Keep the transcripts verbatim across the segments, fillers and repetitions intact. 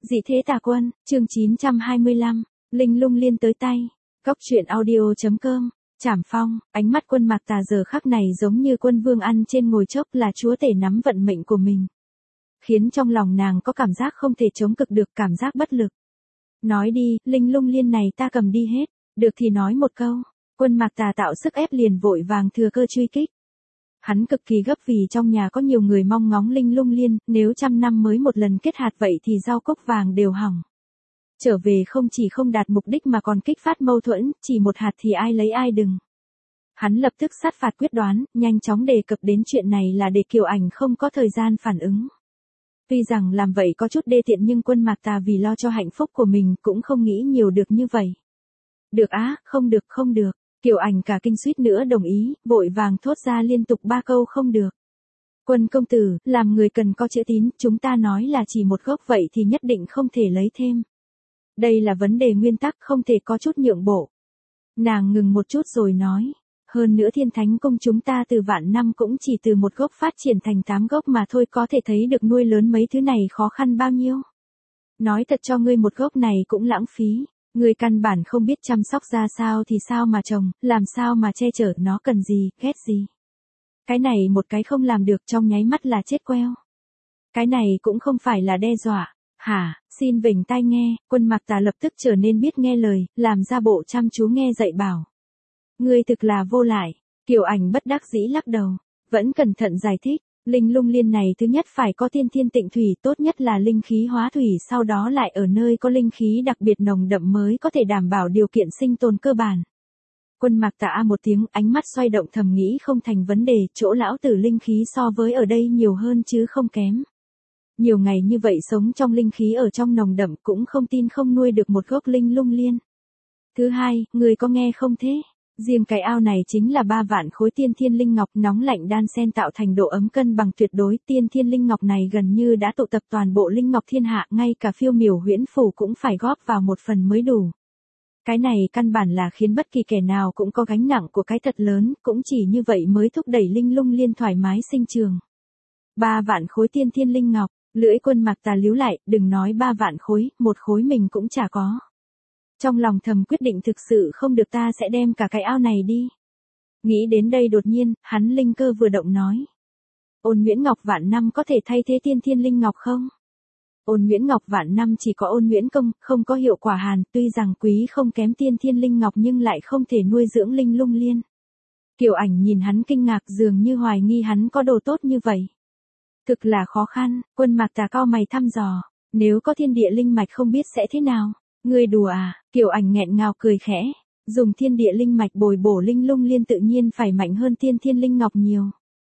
Dị thế tà quân, chương chín trăm hai mươi lăm, Linh Lung Liên tới tay. Góc truyện audio chấm com. Trảm Phong, ánh mắt Quân Mạc Tà giờ khắc này giống như quân vương ăn trên ngồi chốc là chúa tể nắm vận mệnh của mình. Khiến trong lòng nàng có cảm giác không thể chống cực được, cảm giác bất lực. Nói đi, Linh Lung Liên này ta cầm đi hết, được thì nói một câu. Quân Mạc Tà tạo sức ép liền vội vàng thừa cơ truy kích. Hắn cực kỳ gấp vì trong nhà có nhiều người mong ngóng Linh Lung Liên, nếu trăm năm mới một lần kết hạt vậy thì rau cốc vàng đều hỏng. Trở về không chỉ không đạt mục đích mà còn kích phát mâu thuẫn, chỉ một hạt thì ai lấy ai đừng. Hắn lập tức sát phạt quyết đoán, nhanh chóng đề cập đến chuyện này là để Kiều Ảnh không có thời gian phản ứng. Tuy rằng làm vậy có chút đê tiện nhưng Quân Mạc Tà vì lo cho hạnh phúc của mình cũng không nghĩ nhiều được như vậy. Được á, không được không được. Kiều Ảnh cả kinh suýt nữa đồng ý, vội vàng thốt ra liên tục ba câu không được. Quân công tử, làm người cần có chữ tín, chúng ta nói là chỉ một gốc vậy thì nhất định không thể lấy thêm. Đây là vấn đề nguyên tắc, không thể có chút nhượng bộ. Nàng ngừng một chút rồi nói, hơn nữa Thiên Thánh Cung chúng ta từ vạn năm cũng chỉ từ một gốc phát triển thành tám gốc mà thôi, có thể thấy được nuôi lớn mấy thứ này khó khăn bao nhiêu. Nói thật cho ngươi một gốc này cũng lãng phí. Người căn bản không biết chăm sóc ra sao thì sao mà trồng, làm sao mà che chở, nó cần gì, ghét gì. Cái này một cái không làm được trong nháy mắt là chết queo. Cái này cũng không phải là đe dọa. Hả, xin vểnh tai nghe. Quân Mạc Tà lập tức trở nên biết nghe lời, làm ra bộ chăm chú nghe dạy bảo. Ngươi thực là vô lại. Kiều Ảnh bất đắc dĩ lắc đầu, vẫn cẩn thận giải thích. Linh Lung Liên này thứ nhất phải có tiên thiên tịnh thủy, tốt nhất là linh khí hóa thủy, sau đó lại ở nơi có linh khí đặc biệt nồng đậm mới có thể đảm bảo điều kiện sinh tồn cơ bản. Quân Mạc Tà một tiếng, ánh mắt xoay động thầm nghĩ không thành vấn đề, chỗ lão tử linh khí so với ở đây nhiều hơn chứ không kém. Nhiều ngày như vậy sống trong linh khí ở trong nồng đậm cũng không tin không nuôi được một gốc Linh Lung Liên. Thứ hai, người có nghe không thế? Riêng cái ao này chính là ba vạn khối tiên thiên linh ngọc nóng lạnh đan xen tạo thành độ ấm cân bằng tuyệt đối. Tiên thiên linh ngọc này gần như đã tụ tập toàn bộ linh ngọc thiên hạ, ngay cả phiêu miểu huyễn phủ cũng phải góp vào một phần mới đủ. Cái này căn bản là khiến bất kỳ kẻ nào cũng có gánh nặng của cái thật lớn, cũng chỉ như vậy mới thúc đẩy Linh Lung Liên thoải mái sinh trường. Ba vạn khối tiên thiên linh ngọc, lưỡi Quân Mạc Tà líu lại, đừng nói ba vạn khối, một khối mình cũng chả có. Trong lòng thầm quyết định thực sự không được ta sẽ đem cả cái ao này đi. Nghĩ đến đây đột nhiên, hắn linh cơ vừa động nói. Ôn Nguyễn Ngọc vạn năm có thể thay thế tiên thiên linh ngọc không? Ôn Nguyễn Ngọc vạn năm chỉ có Ôn Nguyễn công, không có hiệu quả hàn, tuy rằng quý không kém tiên thiên linh ngọc nhưng lại không thể nuôi dưỡng Linh Lung Liên. Kiều Ảnh nhìn hắn kinh ngạc, dường như hoài nghi hắn có đồ tốt như vậy. Thực là khó khăn. Quân Mạc Tà cau mày thăm dò, nếu có thiên địa linh mạch không biết sẽ thế nào. Ngươi đùa à? Kiều Ảnh nghẹn ngào cười khẽ, dùng thiên địa linh mạch bồi bổ Linh Lung Liên tự nhiên phải mạnh hơn tiên thiên linh ngọc nhiều.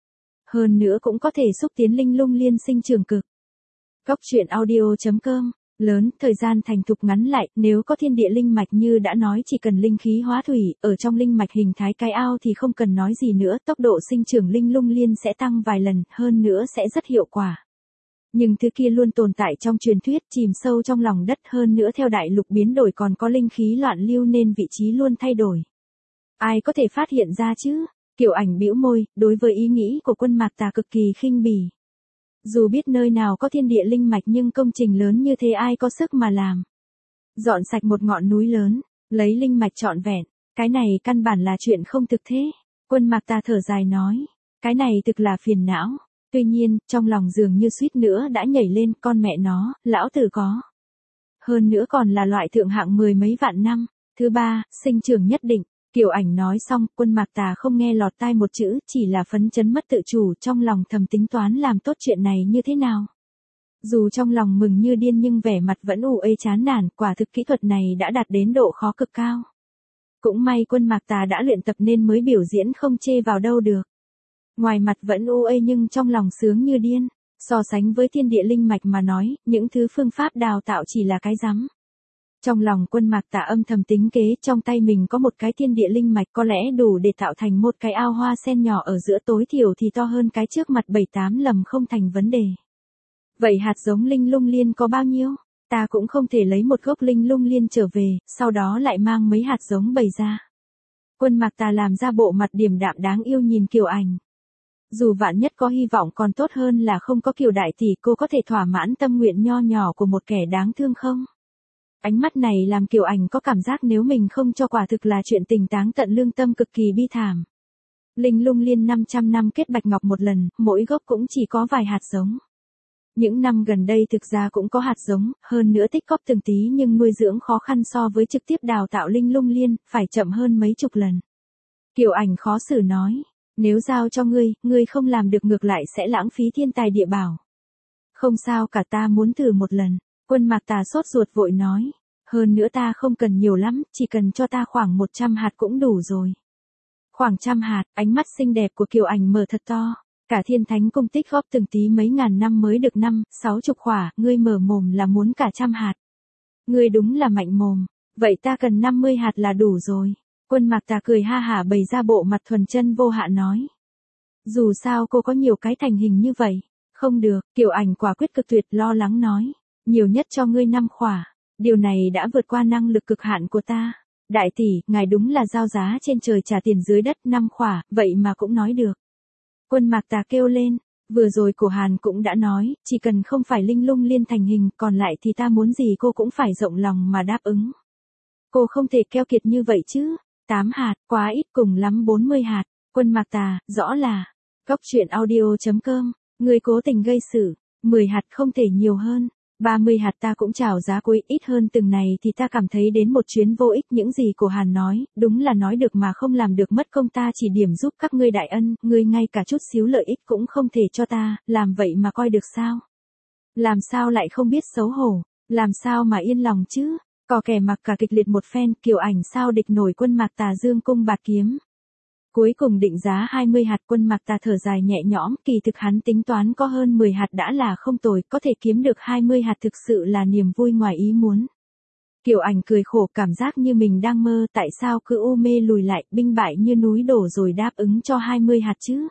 Hơn nữa cũng có thể xúc tiến Linh Lung Liên sinh trưởng cực. Góc truyện audio chấm com. Lớn, thời gian thành thục ngắn lại, nếu có thiên địa linh mạch như đã nói chỉ cần linh khí hóa thủy, ở trong linh mạch hình thái cái ao thì không cần nói gì nữa, tốc độ sinh trưởng Linh Lung Liên sẽ tăng vài lần, hơn nữa sẽ rất hiệu quả. Nhưng thứ kia luôn tồn tại trong truyền thuyết, chìm sâu trong lòng đất, hơn nữa theo đại lục biến đổi còn có linh khí loạn lưu nên vị trí luôn thay đổi. Ai có thể phát hiện ra chứ? Kiều Ảnh bĩu môi, đối với ý nghĩ của Quân Mạc Tà cực kỳ khinh bỉ. Dù biết nơi nào có thiên địa linh mạch nhưng công trình lớn như thế ai có sức mà làm. Dọn sạch một ngọn núi lớn, lấy linh mạch trọn vẹn, cái này căn bản là chuyện không thực thế. Quân Mạc Tà thở dài nói, cái này thực là phiền não. Tuy nhiên, trong lòng dường như suýt nữa đã nhảy lên, con mẹ nó, lão tử có. Hơn nữa còn là loại thượng hạng mười mấy vạn năm. Thứ ba, sinh trưởng nhất định. Kiều Ảnh nói xong, Quân Mạc Tà không nghe lọt tai một chữ, chỉ là phấn chấn mất tự chủ, trong lòng thầm tính toán làm tốt chuyện này như thế nào. Dù trong lòng mừng như điên nhưng vẻ mặt vẫn u uê chán nản, quả thực kỹ thuật này đã đạt đến độ khó cực cao. Cũng may Quân Mạc Tà đã luyện tập nên mới biểu diễn không chê vào đâu được. Ngoài mặt vẫn u uê nhưng trong lòng sướng như điên, so sánh với thiên địa linh mạch mà nói, những thứ phương pháp đào tạo chỉ là cái rắm. Trong lòng Quân Mạc Tà âm thầm tính kế, trong tay mình có một cái thiên địa linh mạch có lẽ đủ để tạo thành một cái ao hoa sen nhỏ ở giữa, tối thiểu thì to hơn cái trước mặt bảy tám lầm không thành vấn đề. Vậy hạt giống Linh Lung Liên có bao nhiêu? Ta cũng không thể lấy một gốc Linh Lung Liên trở về, sau đó lại mang mấy hạt giống bày ra. Quân Mạc Tà làm ra bộ mặt điềm đạm đáng yêu nhìn Kiều Ảnh. Dù vạn nhất có hy vọng còn tốt hơn là không có Kiều đại tỷ, cô có thể thỏa mãn tâm nguyện nho nhỏ của một kẻ đáng thương không? Ánh mắt này làm Kiều Ảnh có cảm giác nếu mình không cho quả thực là chuyện tình táng tận lương tâm cực kỳ bi thảm. Linh Lung Liên năm trăm năm kết bạch ngọc một lần, mỗi gốc cũng chỉ có vài hạt giống. Những năm gần đây thực ra cũng có hạt giống, hơn nữa tích cóp từng tí nhưng nuôi dưỡng khó khăn so với trực tiếp đào tạo Linh Lung Liên, phải chậm hơn mấy chục lần. Kiều Ảnh khó xử nói, nếu giao cho ngươi, ngươi không làm được ngược lại sẽ lãng phí thiên tài địa bảo. Không sao cả, ta muốn thử một lần. Quân Mạc Tà sốt ruột vội nói, hơn nữa ta không cần nhiều lắm, chỉ cần cho ta khoảng một trăm hạt cũng đủ rồi. Khoảng trăm hạt, ánh mắt xinh đẹp của Kiều Ảnh mở thật to. Cả Thiên Thánh Cung tích góp từng tí mấy ngàn năm mới được năm, sáu chục khỏa, ngươi mở mồm là muốn cả trăm hạt. Ngươi đúng là mạnh mồm, vậy ta cần năm mươi hạt là đủ rồi. Quân Mạc Tà cười ha hả bày ra bộ mặt thuần chân vô hạ nói. Dù sao cô có nhiều cái thành hình như vậy. Không được, Kiều Ảnh quả quyết cực tuyệt lo lắng nói. Nhiều nhất cho ngươi năm khỏa. Điều này đã vượt qua năng lực cực hạn của ta. Đại tỷ, ngài đúng là giao giá trên trời trả tiền dưới đất, năm khỏa, vậy mà cũng nói được. Quân Mạc Tà kêu lên, vừa rồi cổ Hàn cũng đã nói, chỉ cần không phải Linh Lung Liên thành hình, còn lại thì ta muốn gì cô cũng phải rộng lòng mà đáp ứng. Cô không thể keo kiệt như vậy chứ. Tám hạt, quá ít, cùng lắm bốn mươi hạt. Quân Mạc Tà, rõ là. Góc truyện audio chấm com, người cố tình gây sự. mười hạt không thể nhiều hơn. ba mươi hạt ta cũng chào giá cuối, ít hơn từng này thì ta cảm thấy đến một chuyến vô ích. Những gì cổ Hàn nói, đúng là nói được mà không làm được, mất công ta chỉ điểm giúp các ngươi đại ân, ngươi ngay cả chút xíu lợi ích cũng không thể cho ta, làm vậy mà coi được sao? Làm sao lại không biết xấu hổ, làm sao mà yên lòng chứ? Cò kẻ mặc cả kịch liệt một phen, Kiều Ảnh sao địch nổi Quân Mạc Tà dương cung bạt kiếm. Cuối cùng định giá hai mươi hạt. Quân Mạc Tà thở dài nhẹ nhõm, kỳ thực hắn tính toán có hơn mười hạt đã là không tồi, có thể kiếm được hai mươi hạt thực sự là niềm vui ngoài ý muốn. Kiều Ảnh cười khổ, cảm giác như mình đang mơ, tại sao cứ u mê lùi lại, binh bại như núi đổ rồi đáp ứng cho hai mươi hạt chứ?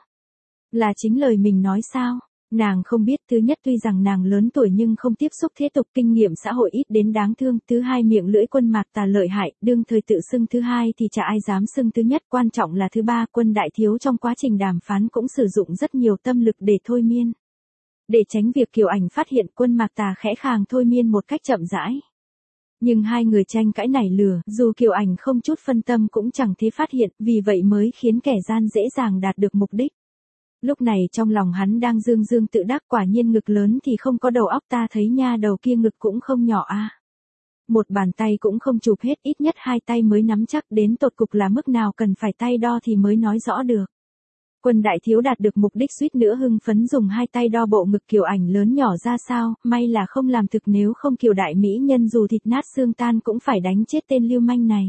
Là chính lời mình nói sao? Nàng không biết, thứ nhất tuy rằng nàng lớn tuổi nhưng không tiếp xúc thế tục, kinh nghiệm xã hội ít đến đáng thương, thứ hai miệng lưỡi Quân Mạc Tà lợi hại, đương thời tự xưng thứ hai thì chả ai dám xưng thứ nhất, quan trọng là thứ ba, Quân đại thiếu trong quá trình đàm phán cũng sử dụng rất nhiều tâm lực để thôi miên. Để tránh việc Kiều Ảnh phát hiện, Quân Mạc Tà khẽ khàng thôi miên một cách chậm rãi. Nhưng hai người tranh cãi nảy lửa, dù Kiều Ảnh không chút phân tâm cũng chẳng thế phát hiện, vì vậy mới khiến kẻ gian dễ dàng đạt được mục đích. Lúc này trong lòng hắn đang dương dương tự đắc, quả nhiên ngực lớn thì không có đầu óc, ta thấy nha đầu kia ngực cũng không nhỏ a. À. Một bàn tay cũng không chụp hết, ít nhất hai tay mới nắm chắc, đến tột cục là mức nào cần phải tay đo thì mới nói rõ được. Quân đại thiếu đạt được mục đích, suýt nữa hưng phấn dùng hai tay đo bộ ngực Kiều Ảnh lớn nhỏ ra sao, may là không làm thực, nếu không Kiều đại mỹ nhân dù thịt nát xương tan cũng phải đánh chết tên lưu manh này.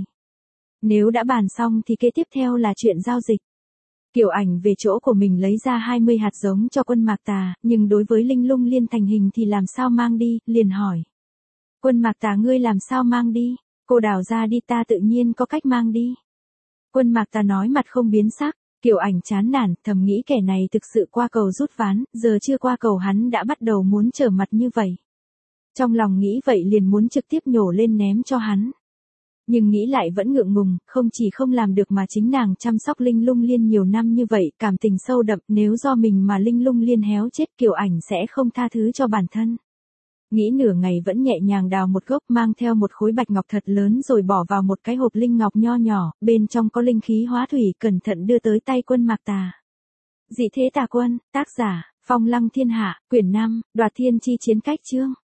Nếu đã bàn xong thì kế tiếp theo là chuyện giao dịch. Kiều Ảnh về chỗ của mình lấy ra hai mươi hạt giống cho Quân Mạc Tà, nhưng đối với Linh Lung Liên thành hình thì làm sao mang đi, liền hỏi. Quân Mạc Tà, ngươi làm sao mang đi? Cô đào ra đi, ta tự nhiên có cách mang đi. Quân Mạc Tà nói mặt không biến sắc. Kiều Ảnh chán nản, thầm nghĩ kẻ này thực sự qua cầu rút ván, giờ chưa qua cầu hắn đã bắt đầu muốn trở mặt như vậy. Trong lòng nghĩ vậy liền muốn trực tiếp nhổ lên ném cho hắn. Nhưng nghĩ lại vẫn ngượng ngùng, không chỉ không làm được mà chính nàng chăm sóc Linh Lung Liên nhiều năm như vậy, cảm tình sâu đậm, nếu do mình mà Linh Lung Liên héo chết, Kiều Ảnh sẽ không tha thứ cho bản thân. Nghĩ nửa ngày vẫn nhẹ nhàng đào một gốc, mang theo một khối bạch ngọc thật lớn rồi bỏ vào một cái hộp linh ngọc nho nhỏ, bên trong có linh khí hóa thủy, cẩn thận đưa tới tay Quân Mạc Tà. Dị thế tà quân, tác giả, Phong Lăng Thiên Hạ, quyển năm, Đoạt Thiên Chi Chiến Cách chương.